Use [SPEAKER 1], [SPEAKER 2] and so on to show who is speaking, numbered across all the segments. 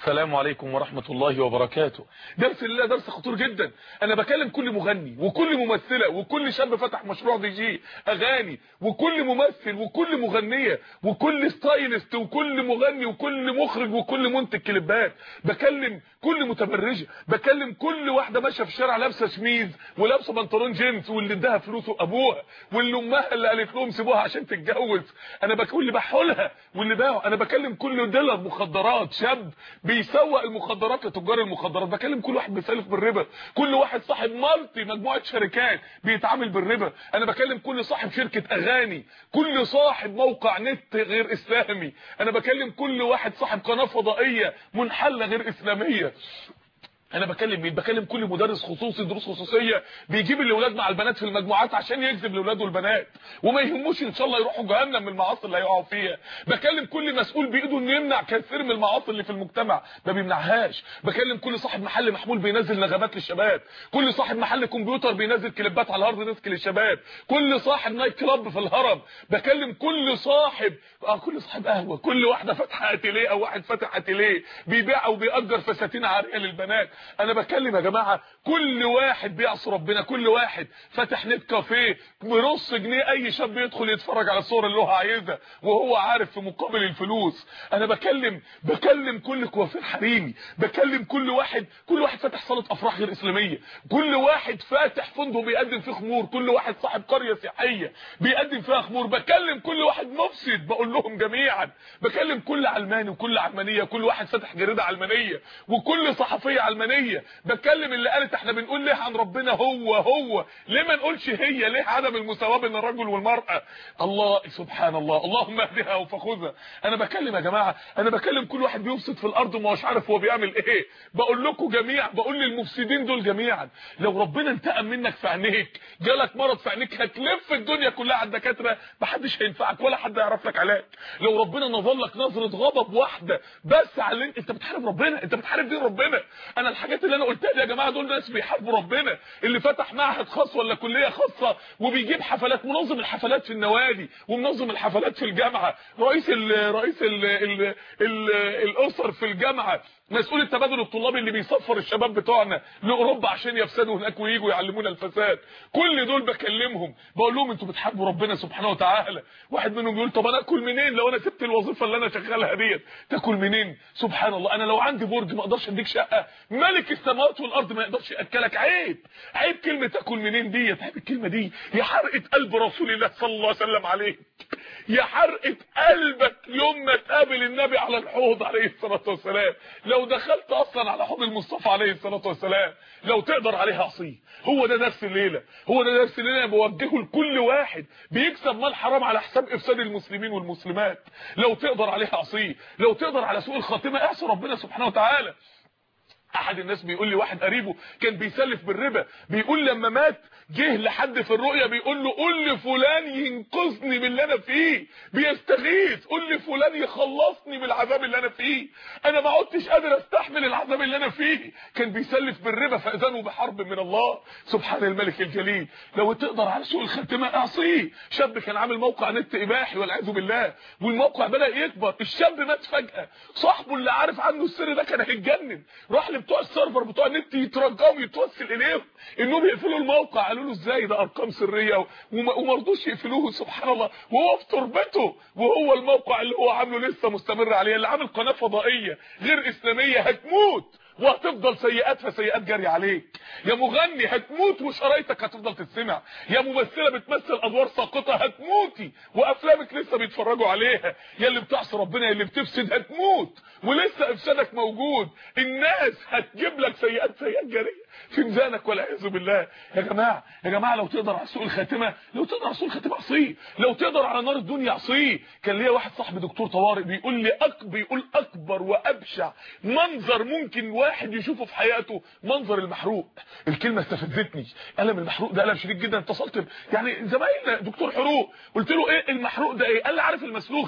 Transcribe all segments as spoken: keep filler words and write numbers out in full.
[SPEAKER 1] السلام عليكم ورحمة الله وبركاته. درس الليلة درس خطير جدا. انا بكلم كل مغني وكل ممثلة وكل شاب فتح مشروع دي جي اغاني وكل ممثل وكل مغنية وكل ستايلست وكل مغني وكل مخرج وكل منتج كليبات. بكلم كل متبرجة، بكلم كل واحدة ماشية في الشارع لابسة شميز ولابسة بنطلون جينز واللي اداها فلوسه ابوها واللي امها اللي قالت لهم سيبوها عشان تتجوز. انا بكلم اللي بحولها واللي باعوا. انا بكلم كل ديلر مخدرات، شاب بيسوق المخدرات لتجار المخدرات. بكلم كل واحد بيسلف بالربا، كل واحد صاحب مالتي مجموعه شركات بيتعامل بالربا. انا بكلم كل صاحب شركه اغاني، كل صاحب موقع نت غير اسلامي. انا بكلم كل واحد صاحب قناه فضائيه منحله غير اسلاميه. انا بكلم مين؟ بكلم كل مدرس خصوصي دروس خصوصيه بيجيب الاولاد مع البنات في المجموعات عشان يجذب الاولاد والبنات وما يهموش ان شاء الله يروحوا جهنم من المعاصي اللي هيقعوا فيها. بكلم كل مسؤول بايده انه يمنع كثير من المعاصي اللي في المجتمع ما بيمنعهاش. بكلم كل صاحب محل محمول بينزل نغمات للشباب، كل صاحب محل كمبيوتر بينزل كليبات على الهارد ديسك للشباب، كل صاحب نايت كلاب في الهرم. بكلم كل صاحب اه كل صاحب قهوه، كل واحده فاتحه اتيليه او واحد فاتح اتيليه بيبيع او بيأجر فساتين عاريه للبنات. انا بكلم يا جماعه كل واحد بيعصي ربنا، كل واحد فاتح نت كافيه بنص جنيه اي شاب يدخل يتفرج على الصور اللي هو عايزها وهو عارف في مقابل الفلوس. انا بكلم بكلم كل كوافير حريمي، بكلم كل واحد كل واحد فاتح صاله افراح غير اسلاميه، كل واحد فاتح فندق بيقدم فيه خمور، كل واحد صاحب قريه سياحيه بيقدم فيها خمور. بكلم كل واحد مفسد بقول لهم جميعا. بكلم كل علماني وكل علمانيه، كل واحد فاتح جريده علمانيه وكل صحفيه علمانيه. بكلم اللي قالت احنا بنقول ليه عن ربنا هو هو، ليه ما نقولش هي؟ ليه عدم المساواه بين الرجل والمراه؟ الله سبحان الله، اللهم اهدها وفخذها. انا بكلم يا جماعه، انا بكلم كل واحد بيفسد في الارض وما هوش عارف هو بيعمل ايه. بقول لكم جميعا، بقول للمفسدين دول جميعا لو ربنا انتقم منك في عينيك، جالك مرض في عينيك، هتلف الدنيا كلها على الدكاتره محدش هينفعك ولا حد هيعرف لك علاج. لو ربنا نظر لك نظره غضب واحده بس على انت انت بتحارب ربنا، انت بتحارب دين ربنا. انا الحاجات اللي انا قلتها دي يا جماعه دول ناس بيحاربوا ربنا. اللي فتح معهد خاص ولا كليه خاصه وبيجيب حفلات، منظم الحفلات في النوادي ومنظم الحفلات في الجامعه، رئيس ال رئيس ال ال ال الاسر في الجامعه، مسؤول التبادل الطلابي اللي بيسفر الشباب بتوعنا لاوروبا عشان يفسدوا هناك وييجوا يعلمونا الفساد. كل دول بكلمهم بقول لهم انتوا بتحاربوا ربنا سبحانه وتعالى. واحد منهم يقول طب انا اكل منين لو انا سبت الوظيفه اللي انا شغالها ديت؟ تاكل منين؟ سبحان الله. انا لو عندي برج ما اقدرش اديك شقه، ملك السماوات والارض ما يقدرش ياكلك. عيب عيب كلمه تاكل منين ديت، عيب الكلمه دي. يا حرقه قلب رسول الله صلى الله عليه وسلم عليه، يا حرقه قلبك يوم ما تقابل النبي على الحوض عليه الصلاه والسلام. لو دخلت اصلا على حوض المصطفى عليه الصلاه والسلام لو تقدر عليها عصيه. هو ده درس الليله، هو ده درس الليله بوجهه لكل واحد بيكسب مال حرام على حساب افساد المسلمين والمسلمات. لو تقدر عليها عصيه، لو تقدر على سوء الخاتمه اعصي ربنا سبحانه وتعالى. احد الناس بيقول لي واحد قريبه كان بيسلف بالربا، بيقول لما مات جه لحد في الرؤيه بيقول له قول لفلان ينقذني من اللي انا فيه، بيستغيث قول لفلان يخلصني من العذاب اللي انا فيه، انا ما عدتش قادر استحمل العذاب اللي انا فيه. كان بيسلف بالربا فاذنه بحرب من الله سبحان الملك الجليل. لو تقدر على سوء الخاتمه اعصيه. شاب كان عامل موقع نت اباحي والعياذ بالله والموقع بدا يكبر، الشاب مات فجاه، صاحبه اللي عارف عنه السر ده كان هيتجنن، راح بتوع السيرفر بتوع النت يترجوا يتوسل اليهم انهم يقفلوا الموقع. قالوا له ازاي ده ارقام سريه وما رضوش يقفلوه سبحان الله وهو في تربته وهو الموقع اللي هو عامله لسه مستمر عليه. اللي عامل قناه فضائيه غير اسلاميه هتموت وهتفضل سيئاتها سيئات جاريه عليك. يا مغني هتموت وشرايطك هتفضل تتسمع. يا ممثله بتمثل ادوار ساقطه هتموتي وافلامك لسه بيتفرجوا عليها. يا اللي بتعصي ربنا يا اللي بتفسد هتموت ولسه افسادك موجود. الناس هتجيب لك سيئات سيئات جاريه في ميزانك والعياذ بالله. يا جماعه يا جماعه لو تقدر على سوء الخاتمه، لو تقدر على سوء الخاتمه اعصيه، لو تقدر على نار الدنيا اعصيه. كان ليا واحد صاحبي دكتور طوارئ بيقول لي اكبر بيقول اكبر وابشع منظر ممكن واحد يشوفه في حياته منظر المحروق. الكلمه استفزتني، الم المحروق ده الم شديد جدا. اتصلت يعني زمايلنا دكتور حروق قلت له ايه المحروق ده ايه؟ قال لي عارف المسلوخ؟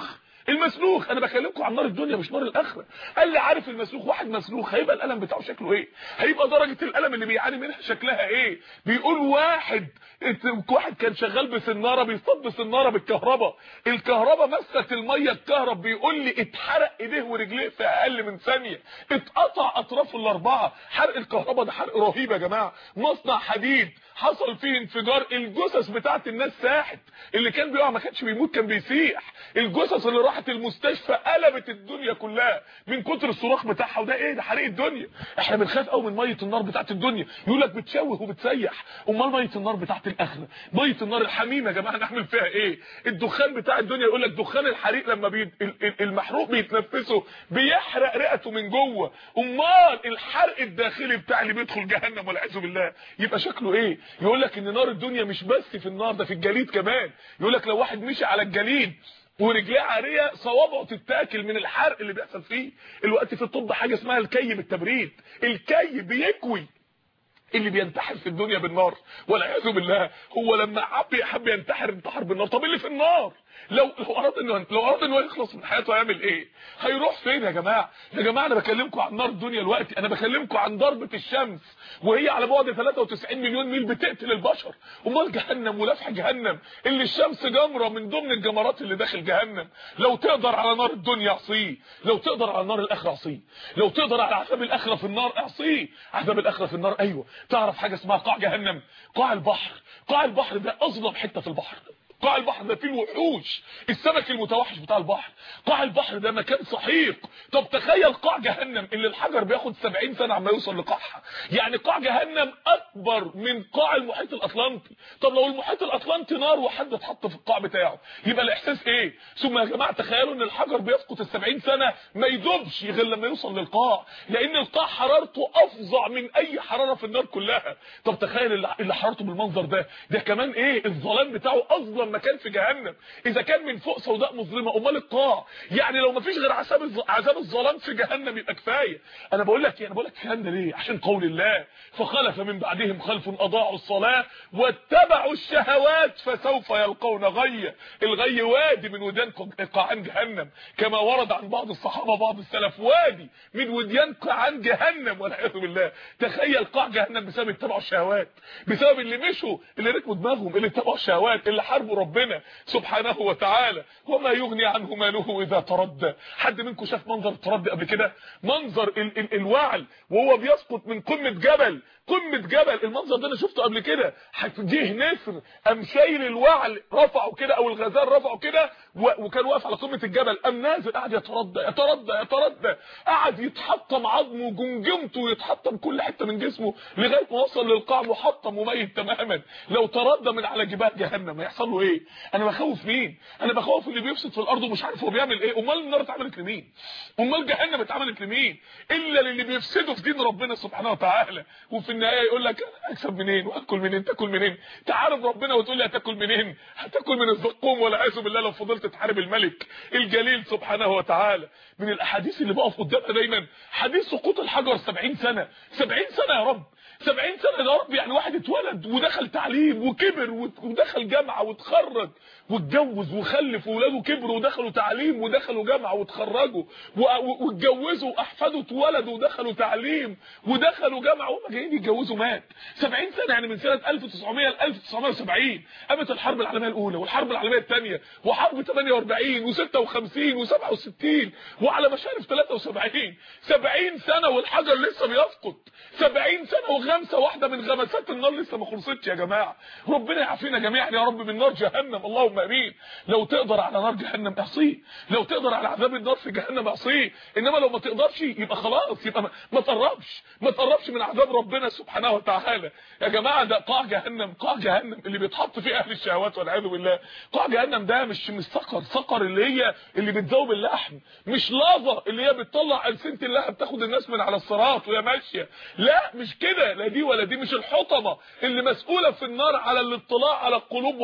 [SPEAKER 1] المسلوخ. انا بكلمكم عن نار الدنيا مش نار الاخره. قال لي عارف المسلوخ، واحد مسلوخ هيبقى الالم بتاعه شكله ايه؟ هيبقى درجه الالم اللي بيعاني منها شكلها ايه؟ بيقول واحد واحد كان شغال بسناره بيصطاد بسناره بالكهرباء، الكهرباء مست الميه الكهرب، بيقول لي اتحرق ايديه ورجليه في اقل من ثانيه، اتقطع اطرافه الاربعه. حرق الكهرباء ده حرق رهيب يا جماعه. مصنع حديد حصل فيه انفجار، الجثث بتاعت الناس ساحت، اللي كان بيقع ما كانش بيموت كان بيسيح، الجثث اللي راحت المستشفى قلبت الدنيا كلها من كتر الصراخ بتاعها. وده ايه؟ ده حريق الدنيا. احنا بنخاف قوي من ميه النار بتاعت الدنيا، يقول لك بتشوه وبتسيح. امال ميه النار بتاعت الاخره، ميه النار الحميمه يا جماعه نعمل فيها ايه؟ الدخان بتاع الدنيا يقول لك دخان الحريق لما بي... المحروق بيتنفسه بيحرق رئته من جوه، امال الحرق الداخلي بتاع اللي بيدخل جهنم والعياذ بالله يبقى شكله ايه؟ يقول لك ان نار الدنيا مش بس في النار، ده في الجليد كمان. يقول لك لو واحد مشي على الجليد ورجليه عاريه صوابعه تتاكل من الحرق اللي بيحصل فيه. الوقت في الطب حاجه اسمها الكي بالتبريد، الكي بيكوي اللي بينتحر في الدنيا بالنار والعياذ بالله. هو لما حب حب ينتحر انتحر بالنار. طب اللي في النار لو لو اراد انه لو اراد انه يخلص من حياته هيعمل ايه؟ هيروح فين يا جماعه؟ يا جماعه انا بكلمكم عن نار الدنيا دلوقتي، انا بكلمكم عن ضربه الشمس وهي على بعد ثلاثة وتسعين مليون ميل بتقتل البشر. امال جهنم ولفح جهنم اللي الشمس جمره من ضمن الجمرات اللي داخل جهنم. لو تقدر على نار الدنيا اعصيه، لو تقدر على نار الاخره اعصيه، لو تقدر على عذاب الاخره في النار اعصيه. عذاب الاخره في النار ايوه. تعرف حاجه اسمها قاع جهنم؟ قاع البحر. قاع البحر ده اظلم حته في البحر. قاع البحر ده فيه الوحوش، السمك المتوحش بتاع البحر. قاع البحر ده مكان سحيق. طب تخيل قاع جهنم اللي الحجر بياخد سبعين سنه عما يوصل لقاعها. يعني قاع جهنم اكبر من قاع المحيط الاطلنطي. طب لو المحيط الاطلنطي نار وحد اتحط في القاع بتاعه يبقى الاحساس ايه؟ ثم يا جماعه تخيلوا ان الحجر بيسقط السبعين سنه ما يدوبش غير لما يوصل للقاع، لان القاع حرارته افظع من اي حراره في النار كلها. طب تخيل اللي حرارته بالمنظر ده، ده كمان ايه؟ الظلام بتاعه اظلم مكان في جهنم. اذا كان من فوق سوداء مظلمه امال القاع؟ يعني لو ما فيش غير عذاب عذاب الظلام في جهنم يبقى كفايه. انا بقول لك ايه؟ انا بقول لك الكلام ده ليه؟ عشان قول الله فخلف من بعدهم خلف اضاعوا الصلاه واتبعوا الشهوات فسوف يلقون غي. الغي وادي من وديان قاعان جهنم، كما ورد عن بعض الصحابه بعض السلف وادي من وديان قاعان جهنم والعياذ بالله. تخيل قاع جهنم بسبب اتباعوا الشهوات، بسبب اللي مشوا، اللي ركبوا دماغهم، اللي اتبعوا الشهوات، اللي حاربوا ربنا سبحانه وتعالى. وما يغني عنه ماله اذا تردى. حد منكم شاف منظر التردي قبل كده؟ منظر ال ال الوعل وهو بيسقط من قمه جبل، قمه جبل. المنظر ده انا شفته قبل كده. جه نسر قام شايل الوعل رفعه كده او الغزال رفعه كده وكان واقف على قمه الجبل، قام نازل قاعد يتردى يتردى يتردى، قعد يتحطم عظمه وجمجمته ويتحطم كل حته من جسمه لغايه ما وصل للقاع محطم وميت تماما. لو تردى من على جبال جهنم هيحصل له ايه؟ انا بخوف مين؟ انا بخوف اللي بيفسد في الارض ومش عارف هو بيعمل ايه. امال النار اتعملت لمين؟ امال جهنم اتعملت لمين؟ الا للي بيفسدوا في دين ربنا سبحانه وتعالى. وفي النهايه يقول لك اكسب منين واكل منين؟ تاكل منين؟ تعارف ربنا وتقول لي هتاكل منين؟ هتاكل من الزقوم والعياذ بالله لو فضلت تحارب الملك الجليل سبحانه وتعالى. من الاحاديث اللي بقف قدامها دايما حديث سقوط الحجر سبعين سنه. سبعين سنه يا رب، سبعين سنه يا رب. يعني واحد اتولد ودخل تعليم وكبر ودخل جامعه واتخرج واتجوز وخلف واولاده كبروا ودخلوا تعليم ودخلوا جامعه واتخرجوا واتجوزوا واحفاده اتولدوا ودخلوا تعليم ودخلوا جامعه وهم جايين يتجوزوا مات. سبعين سنه يعني من سنه ألف وتسعمية ل ألف وتسعمية وسبعين قامت الحرب العالميه الاولى والحرب العالميه الثانيه وحرب ثمانية وأربعين وستة وخمسين وسبعة وستين وعلى مشارف ثلاثة وسبعين. سبعين سنه والحجر لسه بيسقط. سبعين سنه وغمسه واحده من غمسات النار لسه ما خلصتش يا جماعه. ربنا يعافينا جميعا يا رب من نار جهنم، اللهم امين. لو تقدر على نار جهنم اعصيه، لو تقدر على عذاب النار في جهنم اعصيه، انما لو ما تقدرش يبقى خلاص، يبقى ما تقربش ما تقربش من عذاب ربنا سبحانه وتعالى يا جماعه. ده قاع جهنم، قاع جهنم اللي بيتحط فيه اهل الشهوات والعياذ بالله. قاع جهنم ده مش مش سقر، سقر اللي هي اللي بتذوب اللحم، مش لافا اللي هي بتطلع ألسنة اللهب تاخد الناس من على الصراط وهي ماشيه. لا مش كده، لا دي ولا دي. مش الحطمه اللي مسؤوله في النار على الاطلاع على القلوب وحرق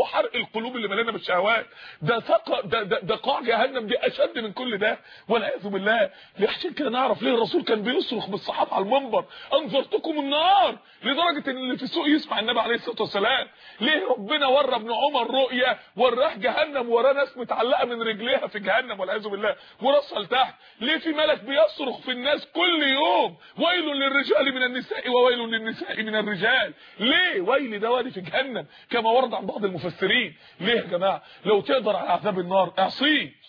[SPEAKER 1] القلوب اللي مليانه بالشهوات. ده ثق ده, ده ده قاع جهنم دي اشد من كل ده والعياذ بالله. عشان كده نعرف ليه الرسول كان بيصرخ بالصحابه على المنبر انذرتكم النار، لدرجه ان اللي في السوق يسمع النبي عليه الصلاه والسلام. ليه ربنا ورى ابن عمر رؤيا وراه جهنم، وراه ناس متعلقه من رجليها في جهنم والعياذ بالله وراسها لتحت؟ ليه في ملك بيصرخ في الناس كل يوم ويل للرجال من النساء وويل للنساء من الرجال؟ ليه ويل ده وادي في جهنم كما ورد عن بعض المفسرين؟ ليه يا جماعه؟ لو تقدر على عذاب النار اعصيه،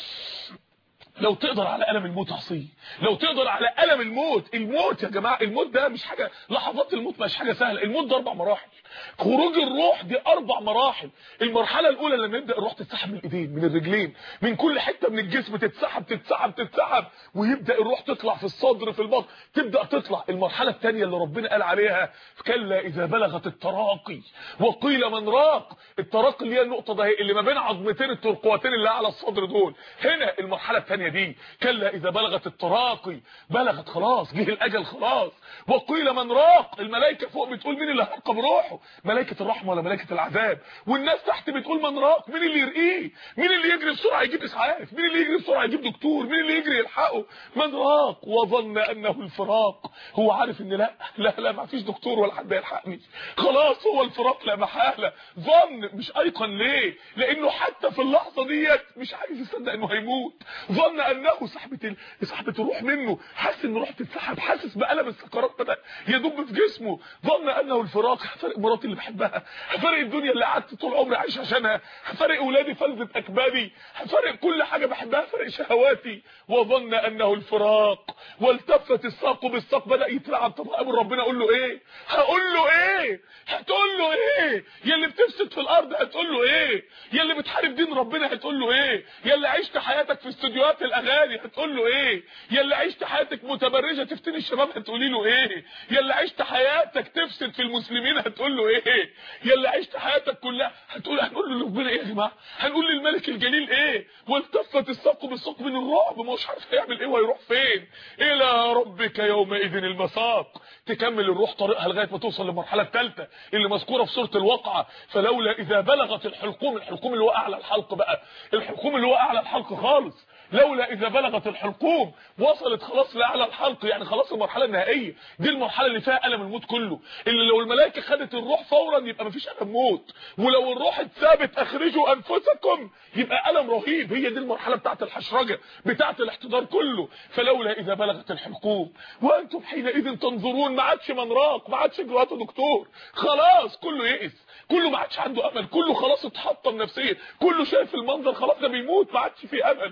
[SPEAKER 1] لو تقدر على ألم الموت اعصيه، لو تقدر على ألم الموت. الموت يا جماعه، الموت ده مش حاجه، لحظات الموت مش حاجه سهله. الموت ده اربع مراحل، خروج الروح دي اربع مراحل. المرحله الاولى لما يبدا الروح تتسحب من الايدين من الرجلين من كل حته من الجسم، تتسحب تتسحب تتسحب ويبدا الروح تطلع في الصدر في البطن، تبدا تطلع. المرحله الثانيه اللي ربنا قال عليها كلا اذا بلغت التراقي وقيل من راق. التراقي اللي هي النقطه ده اللي ما بين عظمتين الترقوتين اللي على الصدر دول. هنا المرحله الثانيه دي كلا اذا بلغت التراقي، بلغت خلاص، جه الاجل خلاص. وقيل من راق، الملائكه فوق بتقول مين اللي هيرقى بروحه؟ ملائكه الرحمه ولا ملائكه العذاب؟ والناس تحت بتقول من راق، مين اللي يرقيه؟ مين اللي يجري بسرعه يجيب اسعاف؟ مين اللي يجري بسرعه يجيب دكتور؟ مين اللي يجري يلحقه؟ من راق وظن انه الفراق. هو عارف ان لا لا لا ما فيش دكتور ولا حد يلحقني، خلاص هو الفراق لا محاله. ظن مش ايقن. ليه؟ لانه حتى في اللحظه ديت مش عايز يصدق انه هيموت. ظن انه سحبه سحبه الروح منه، حاسس ان روحه بتتسحب، حاسس بالم السكرات بدا يدب في جسمه. ظن انه الفراق. هفارق مراتي اللي بحبها، هفارق الدنيا اللي قعدت طول عمري عايش عشانها، هفارق اولادي فلذة اكبادي، هفارق كل حاجه بحبها، هفارق شهواتي. وظن انه الفراق والتفت الساق بالساق. بدا يتلعب. طب قابل ربنا اقول له ايه؟ هقول له ايه؟ هتقول له ايه؟ يا اللي بتفسد في الارض هتقول له ايه؟ يا اللي بتحارب دين ربنا هتقول له ايه؟ يا اللي عشت حياتك في استوديوهات الاغاني هتقول له ايه؟ يا اللي عشت حياتك متبرجه تفتني الشباب هتقولي له ايه؟ يا اللي عشت حياتك تفسد في المسلمين هتقول له ايه؟ يا اللي عشت حياتك كلها هتقول هنقول له ربنا ايه يا جماعه؟ هنقول للملك الجليل ايه؟ والتفت الساق بالساق من الرعب، ما هوش عارف هيعمل ايه وهيروح فين. الى ربك يومئذ المساق. تكمل الروح طريقها لغايه ما توصل للمرحله الثالثه اللي مذكوره في سوره الواقعه. فلولا اذا بلغت الحلقوم، الحلقوم اللي هو اعلى الحلق بقى، الحلقوم اللي هو اعلى الحلق خالص. لولا اذا بلغت الحلقوم، وصلت خلاص لاعلى الحلق، يعني خلاص المرحله النهائيه دي، المرحله اللي فيها الم الموت كله، اللي لو الملائكه خدت الروح فورا يبقى مفيش الم موت، ولو الروح اتثابت اخرجوا انفسكم يبقى الم رهيب. هي دي المرحله بتاعه الحشرجه بتاعه الاحتضار كله. فلولا اذا بلغت الحلقوم وانتم حينئذ تنظرون. ما عادش من راق، ما عادش دلوقتي دكتور، خلاص كله يئس، كله ما عادش عنده امل، كله خلاص اتحطم نفسيا، كله شايف المنظر خلاص ده بيموت، ما عادش فيه امل.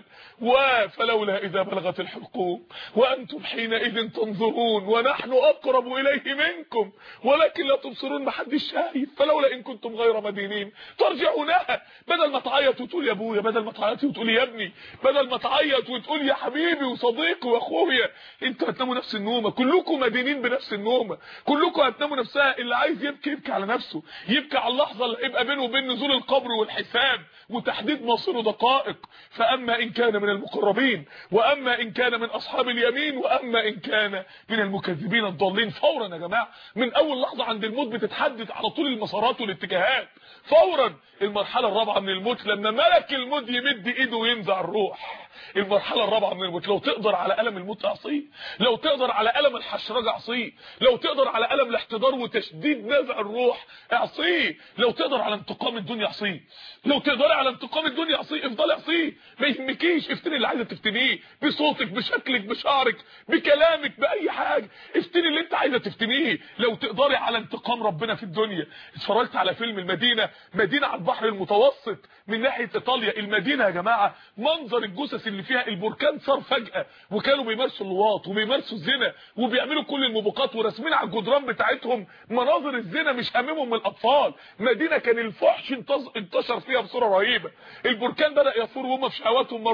[SPEAKER 1] وفلولا اذا بلغت الحلقوم وانتم حينئذ تنظرون ونحن اقرب اليه منكم ولكن لا تبصرون. ما حدش شايف. فلولا ان كنتم غير مدينين ترجعونها. بدل ما تعيط وتقول يا ابويا، بدل ما تعيطي وتقولي يا ابني، بدل ما تعيط وتقول يا حبيبي وصديقي واخويا، انتوا هتناموا نفس النومه، كلكم مدينين بنفس النومه، كلكم هتناموا نفسها. اللي عايز يبكي يبكي على نفسه، يبكي على اللحظه اللي هيبقى بينه وبين نزول القبر والحساب وتحديد مصيره دقائق. فاما ان كان من المقربين واما ان كان من اصحاب اليمين واما ان كان من المكذبين الضالين. فورا يا جماعه من اول لحظه عند الموت بتتحدد على طول المسارات والاتجاهات فورا. المرحله الرابعه من الموت لما ملك الموت يمد ايده وينزع الروح. المرحله الرابعه من الموت لو تقدر على الم الموت اعصيه، لو تقدر على الم الحشرجه اعصيه، لو تقدر على الم الاحتضار وتشديد نزع الروح اعصيه، لو تقدر على انتقام الدنيا اعصيه، لو تقدر على انتقام الدنيا اعصيه، افضل اعصيه ما يهمكيش. افتني اللي عايزه تفتنيه بصوتك بشكلك بشعرك بكلامك باي حاجه، افتني اللي انت عايزه تفتنيه. لو تقدري على انتقام ربنا في الدنيا. اتفرجت على فيلم المدينه، مدينه على البحر المتوسط من ناحيه ايطاليا. المدينه يا جماعه منظر الجثث اللي فيها، البركان صار فجاه وكانوا بيمارسوا اللواط وبيمارسوا الزنا وبيعملوا كل الموبقات وراسمين على الجدران بتاعتهم مناظر الزنا، مش هاممهم الاطفال. مدينه كان الفحش انتشر فيها بصوره رهيبه. البركان بدا يثور وهم في شهواتهم ما رضوش ان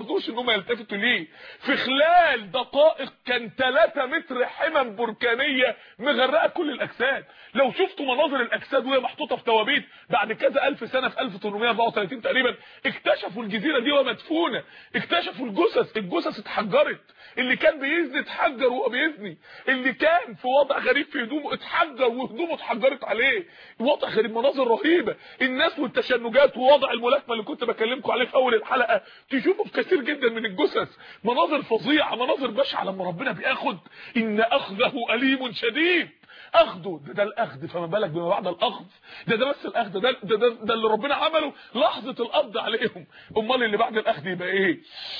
[SPEAKER 1] هم يلتفتوا ليه. في خلال دقائق كان ثلاثة متر حمم بركانيه مغرقه كل الاجساد. لو شفتوا مناظر الاجساد وهي محطوطه في توابيت بعد كذا الف سنه في ألف وثمانمائة وأربعة وثلاثين تقريبا اكتشفوا الجزيره دي ومدفونه، اكتشفوا الجثث، الجثث اتحجرت، اللي كان بيزني اتحجر وهو بيزني، اللي كان في وضع غريب في هدومه اتحجر وهدومه اتحجرت عليه، وضع غريب، مناظر رهيبه. الناس والتشنجات ووضع الملاكمه اللي كنت بكلمكم عليه في اول الحلقه تشوفوا في كثير جدا من الجثث، مناظر فظيعه، مناظر بشعه. لما ربنا بياخد ان اخذه اليم شديد، اخذه ده, ده الاخذ، فما بالك بما بعد الاخذ. ده ده بس الاخذ، ده ده, ده ده اللي ربنا عمله لحظه القبض عليهم. امال اللي بعد الاخذ يبقى ايه؟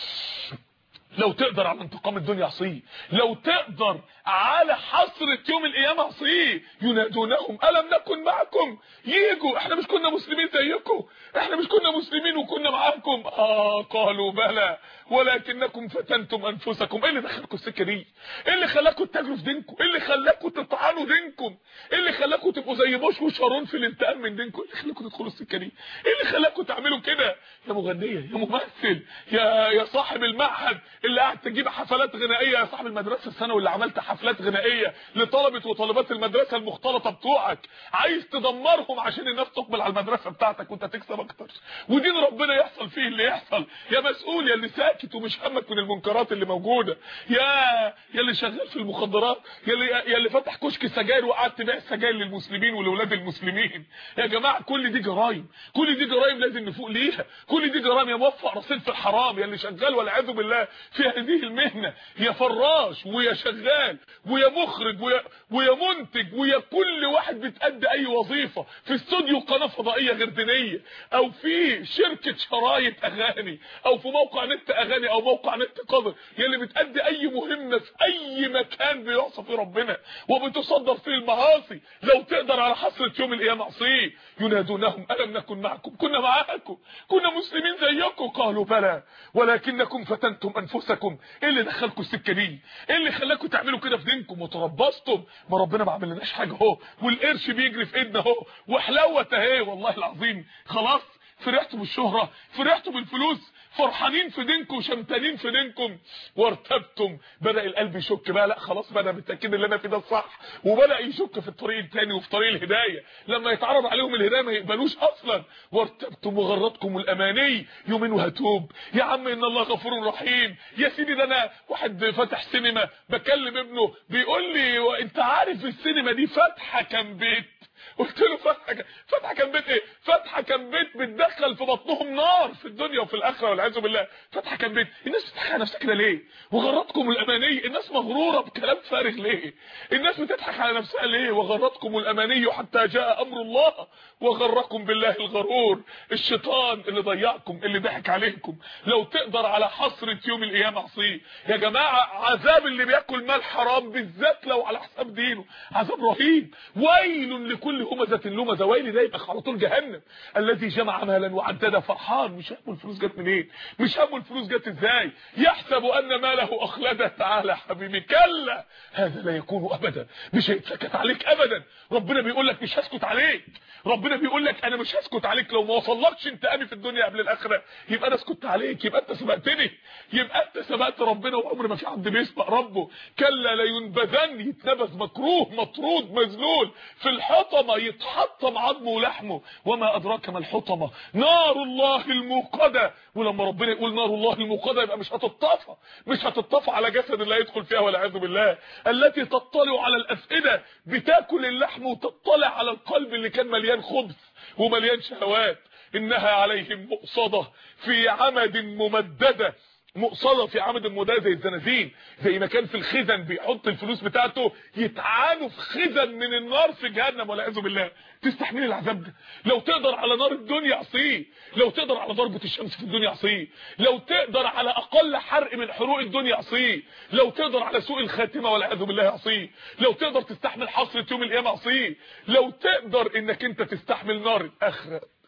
[SPEAKER 1] لو تقدر على انتقام الدنيا عصيه، لو تقدر على حسرة يوم القيامة عصيه. ينادونهم ألم نكن معكم، ييجوا احنا مش كنا مسلمين زيكم، احنا مش كنا مسلمين وكنا معاكم؟ اه قالوا بلى ولكنكم فتنتم انفسكم. ايه اللي دخلكم السكه دي؟ ايه اللي خلاكم تتاجروا في دينكم؟ ايه اللي خلاكم تطعنوا دينكم؟ ايه اللي خلاكم تبقوا زي بوش وشارون في الانتقام من دينكم؟ ايه اللي خلاكم تدخلوا السكه دي؟ ايه اللي خلاكم تعملوا كده؟ يا مغنيه، يا ممثل، يا يا صاحب المعهد اللي قاعد تجيب حفلات غنائيه، يا صاحب المدرسه الثانوي اللي عملت حفلات غنائيه لطلبه وطالبات المدرسه المختلطه بتوعك، عايز تدمرهم عشان الناس تقبل على المدرسه بتاعتك وانت تكسب اكتر، ودين ربنا يحصل فيه اللي يحصل. يا مسؤول، يا اللي ساكت ومش همك من المنكرات اللي موجوده، يا يا اللي شغال في المخدرات، يا اللي يا اللي فتح كشك سجاير وقعدت تبيع سجاير للمسلمين ولولاد المسلمين. يا جماعه كل دي جرايم، كل دي جرايم لازم نفوق ليها، كل دي جرايم. يا موفق رصيد في الحرام، يا اللي شغال والعياذ بالله في هذه المهنه، يا فراش ويا شغال ويا مخرج ويا ويا منتج ويا كل واحد بتأدي اي وظيفه في استوديو قناه فضائيه غير دينيه، او في شركه شرايط اغاني، او في موقع نت اغاني، او موقع نت قذر، يا اللي بتأدي اي مهمه في اي مكان بيعصى فيه ربنا وبتصدر فيه المعاصي. لو تقدر على حسرة يوم القيامه عصيه. ينادونهم الم نكن معكم، كنا معاكم، كنا مسلمين زيكم. قالوا بلى ولكنكم فتنتم انفسكم. ايه اللي دخلكم السكه دي؟ ايه اللي خلاكم تعملوا كده في دينكم وتربصتم؟ ما ربنا ما عملناش حاجه اهو، والقرش بيجري في ايدنا اهو، وحلاوه اهي. والله العظيم خلاص فرحتوا بالشهره، فرحتوا بالفلوس، فرحانين في دينكم وشمتانين في دينكم، وارتبتم. بدا القلب يشك بقى، لا خلاص بدا بالتاكيد اللي انا فيه ده الصح، وبدا يشك في الطريق الثاني وفي طريق الهدايه. لما يتعرض عليهم الهدايه ما يقبلوش اصلا. وارتبتم وغرتكم الاماني، يومين وهتوب يا عم ان الله غفور رحيم. يا سيدي ده انا واحد فاتح سينما بكلم ابنه بيقول لي انت عارف السينما دي فاتحه كام بيت؟ قلت له فتحه فتحه كان بيت ايه؟ فتحه كان بيت بتدخل في بطنهم نار في الدنيا وفي الاخره والعياذ بالله. فتحه كان بيت. الناس بتضحك على نفسها كده ليه؟ وغرتكم الاماني. الناس مغروره بكلام فارغ ليه؟ الناس بتضحك على نفسها ليه؟ وغرتكم الاماني حتى جاء امر الله وغركم بالله الغرور. الشيطان اللي ضيعكم، اللي ضحك عليكم. لو تقدر على حسرة يوم القيامه عصيه. يا جماعه عذاب اللي بياكل مال حرام بالذات لو على حساب دينه عذاب رهيب. ويل لكل همزه لمزه. ويل ده يبقى على طول جهنم. الذي جمع مالا وعدده، فرحان، مش همه الفلوس جت منين، مش همه الفلوس جت ازاي، يحسب ان ماله اخلده. تعالى حبيبي، كلا هذا لا يكون ابدا، مش هيتسكت عليك ابدا. ربنا بيقول لك مش هسكت عليك، ربنا بيقول لك انا مش هسكت عليك. لو ما وصلكش انتقامي في الدنيا قبل الاخره يبقى انا اسكت عليك، يبقى انت سبقتني، يبقى انت سبقت ربنا. وعمر ما في حد بيسبق ربه. كلا لينبذن، يتنبذ مكروه مطرود مذلول في الحطمه، يتحطم عظمه ولحمه. وما ادراك ما الحطمه، نار الله الموقده. ولما ربنا يقول نار الله الموقده يبقى مش هتطفى، مش هتطفى على جسد اللي هيدخل فيها والعياذ بالله. التي تطلع على الافئده، بتاكل اللحم وتطلع على القلب اللي كان مليان خبث ومليان شهوات. انها عليهم مؤصده في عمد ممدده. مؤصده في عمد ممدده زي الزنازين، زي ما كان في الخزن بيحط الفلوس بتاعته يتعانوا في خزن من النار في جهنم والعياذ بالله. تستحمل العذاب ده؟ لو تقدر على نار الدنيا عصيه، لو تقدر على ضربه الشمس في الدنيا عصيه، لو تقدر على اقل حرق من حروق الدنيا عصيه، لو تقدر على سوء الخاتمه والعياذ بالله عصيه، لو تقدر تستحمل حسرة يوم القيامه عصيه، لو تقدر انك انت تستحمل نار الاخره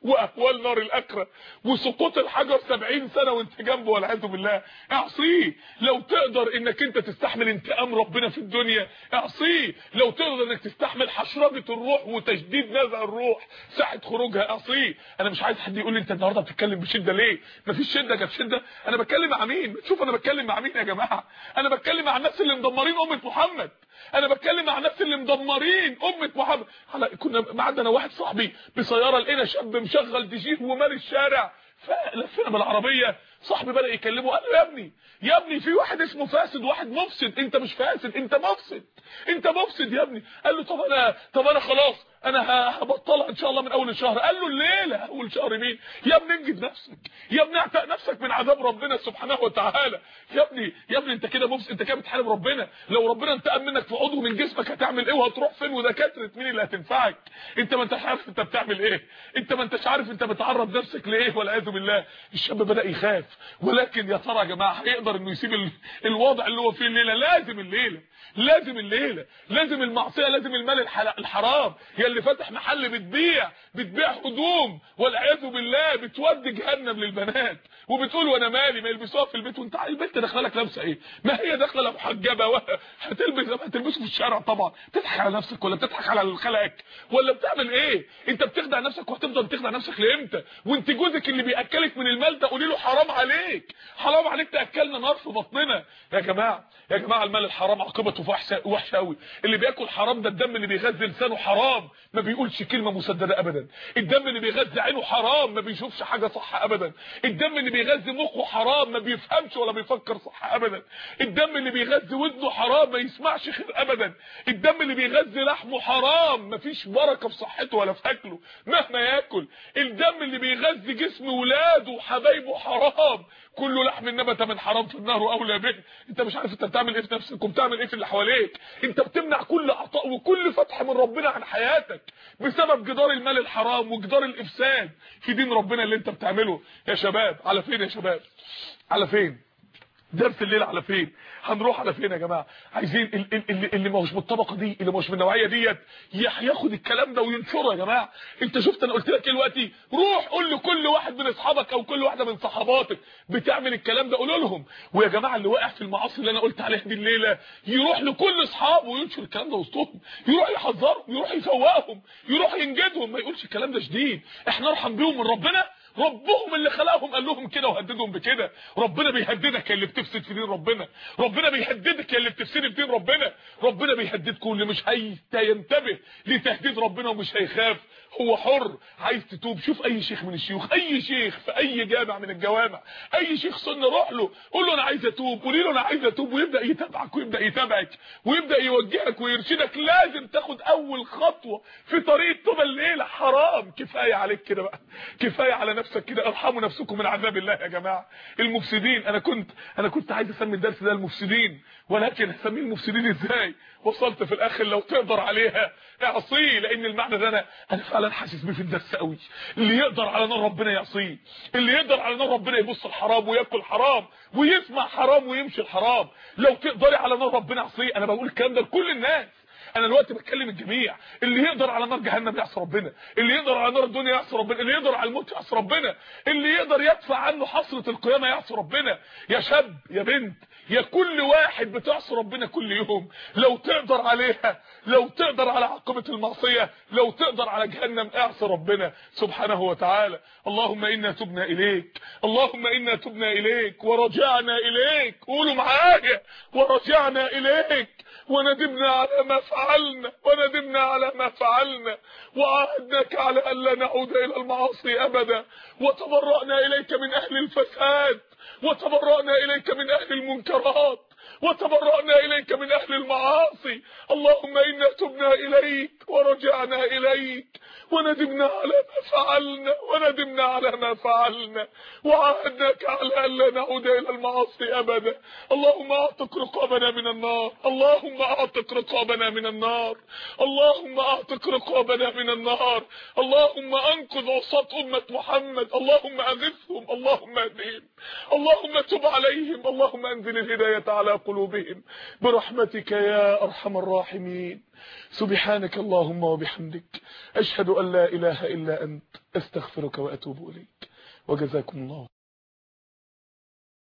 [SPEAKER 1] واهوال نار الاخره وسقوط الحجر سبعين سنه وانت جنبه والعياذ بالله. اعصيه. لو تقدر انك انت تستحمل انتقام ربنا في الدنيا اعصيه. لو تقدر انك تستحمل حشرجه الروح وتشديد نزع الروح ساعه خروجها اعصيه. انا مش عايز حد يقول لي انت النهارده بتتكلم بشده ليه؟ مفيش شده جت شده. انا بتكلم مع مين؟ شوف انا بتكلم مع مين يا جماعه. انا بتكلم مع الناس اللي مدمرين امه محمد. انا بتكلم مع الناس اللي مدمرين امه محمد. كنا معدنا واحد صاحبي بسياره لقينا شاب مشغل دي جي ومالي الشارع فلفينا بالعربيه. صاحبي بدا يكلمه قال له يا ابني يا ابني في واحد اسمه فاسد وواحد مفسد. انت مش فاسد انت مفسد انت مفسد يا ابني. قال له طب انا طب انا خلاص انا هبطلها ان شاء الله من اول الشهر. قال له الليله اول شهر مين يا ابني؟ انجد نفسك يا ابني. اعتق نفسك من عذاب ربنا سبحانه وتعالى يا ابني. يا ابني انت كده مفسد. انت كده بتحارب ربنا. لو ربنا انتقم منك في عضو من جسمك هتعمل ايه وهتروح فين ودكاتره مين اللي هتنفعك؟ انت ما انتش عارف انت بتعمل ايه. انت ما انتش عارف انت بتعرض نفسك لايه والعياذ بالله. الشاب بدا يخاف. ولكن يا ترى يا جماعه هيقدر انه يسيب الوضع اللي هو فيه الليله؟ لازم الليله لازم الليله لازم المعصيه لازم المال الحرام. يا اللي فاتح محل بتبيع بتبيع هدوم والعياذ بالله بتودي جهنم للبنات وبتقول وانا مالي ما يلبسوها في البيت وانت البنت داخله لك لابسه ايه؟ ما هي داخله لا محجبه هتلبس هتلبسه في الشارع طبعا. بتضحك على نفسك ولا بتضحك على خلقك ولا بتعمل ايه؟ انت بتخدع نفسك وهتفضل تخدع نفسك لامتى؟ وانت جوزك اللي بياكلك من المال ده قولي له حرام عليك حرام عليك تاكلنا نار في بطننا. يا جماعه يا جماعه المال الحرام عاقبته وحشه قوي. اللي بياكل حرام ده الدم اللي بيغذي لسانه حرام ما بيقولش كلمه مسدده ابدا. الدم اللي بيغذي عينه حرام ما بيشوفش حاجه صح ابدا. الدم اللي بيغذي مخه حرام ما بيفهمش ولا بيفكر صح ابدا. الدم اللي بيغذي ودنه حرام ما يسمعش خير ابدا. الدم اللي بيغذي لحمه حرام ما فيش بركه في صحته ولا في اكله مهما ياكل. الدم اللي بيغذي جسم ولاده وحبايبه حرام. كل لحم نبت من حرام في النار واولى به. انت مش عارف انت بتعمل ايه في نفسك وبتعمل ايه في اللي حواليك. انت بتمنع كل عطاء وكل فتح من ربنا عن حياتك بسبب جدار المال الحرام وجدار الافساد في دين ربنا اللي انت بتعمله. يا شباب على فين يا شباب؟ على فين؟ درس الليله على فين؟ هنروح على فين يا جماعه؟ عايزين اللي اللي مش من الطبقه دي اللي مش من النوعيه ديت ياخد الكلام ده وينشره يا جماعه. انت شفت انا قلت لك ايه دلوقتي؟ روح قول لكل واحد من اصحابك او كل واحده من صحباتك بتعمل الكلام ده قولوا لهم. ويا جماعه اللي واقع في المعاصي اللي انا قلت عليها دي الليله يروح لكل اصحابه وينشر الكلام ده وسطهم. يروح يحذرهم يروح يفوقهم يروح ينجدهم. ما يقولش الكلام ده شديد. احنا ارحم بيهم من ربنا. ربهم اللي خلقهم قال لهم كده وهددهم بكده. ربنا بيهددك يا اللي بتفسد في دين ربنا. ربنا بيهددك يا اللي بتفسد في دين ربنا. ربنا بيهددكم اللي مش هينتبه لتهديد ربنا ومش هيخاف هو حر. عايز تتوب شوف اي شيخ من الشيوخ اي شيخ في اي جامع من الجوامع اي شيخ سنه روح له قول له انا عايز اتوب قولي له انا عايز اتوب ويبدا يتابعك ويبدا يتابعك ويبدا يوجهك ويرشدك. لازم تاخد اول خطوه في طريق التوبه الليله. حرام كفايه عليك كده بقى. كفايه على نفسك كده. ارحموا نفسكم من عذاب الله يا جماعه. المفسدين انا كنت انا كنت عايز اسمي الدرس ده المفسدين ولكن هسميه المفسدين ازاي؟ وصلت في الاخر لو تقدر عليها اعصيه. لان المعنى ده انا انا فعلا حاسس بيه في الدرس قوي. اللي يقدر على نار ربنا يعصيه. اللي يقدر على نار ربنا يبص الحرام وياكل حرام ويسمع حرام ويمشي الحرام. لو تقدري على نار ربنا يعصيه. انا بقول الكلام ده لكل الناس. انا دلوقتي بتكلم الجميع. اللي يقدر على نار جهنم يعصي ربنا. اللي يقدر على نار الدنيا يعصي ربنا. اللي يقدر على الموت يعصي ربنا. اللي يقدر يدفع عنه حسرة القيامه يعصي ربنا. يا شاب يا بنت يا كل واحد بتعصي ربنا كل يوم لو تقدر عليها لو تقدر على عقبة المعصية لو تقدر على جهنم اعصي ربنا سبحانه وتعالى. اللهم إنا تبنا إليك اللهم إنا تبنا إليك ورجعنا إليك. قولوا معايا ورجعنا إليك وندمنا على ما فعلنا وندمنا على ما فعلنا وعهدناك على أن لا نعود إلى المعاصي أبدا وتبرأنا إليك من أهل الفساد وتبرأنا إليك من أهل المنكرات وتبرأنا إليك من أهل المعاصي. اللهم إنا تبنا إليك ورجعنا إليك وندمنا على ما فعلنا وندمنا على ما فعلنا وعهدناك على أن لا نعود إلى المعاصي أبدا. اللهم أعتق رقابنا من النار اللهم أعتق رقابنا من النار اللهم أعتق رقابنا من النار. اللهم أنقذ عصاة أمة محمد. اللهم أغثهم اللهم اهدهم اللهم تب عليهم. اللهم أنزل الهداية على قلوبهم برحمتك يا أرحم الراحمين. سبحانك اللهم وبحمدك أشهد أشهد أن لا إله إلا أنت، أستغفرك وأتوب إليك. وجزاكم الله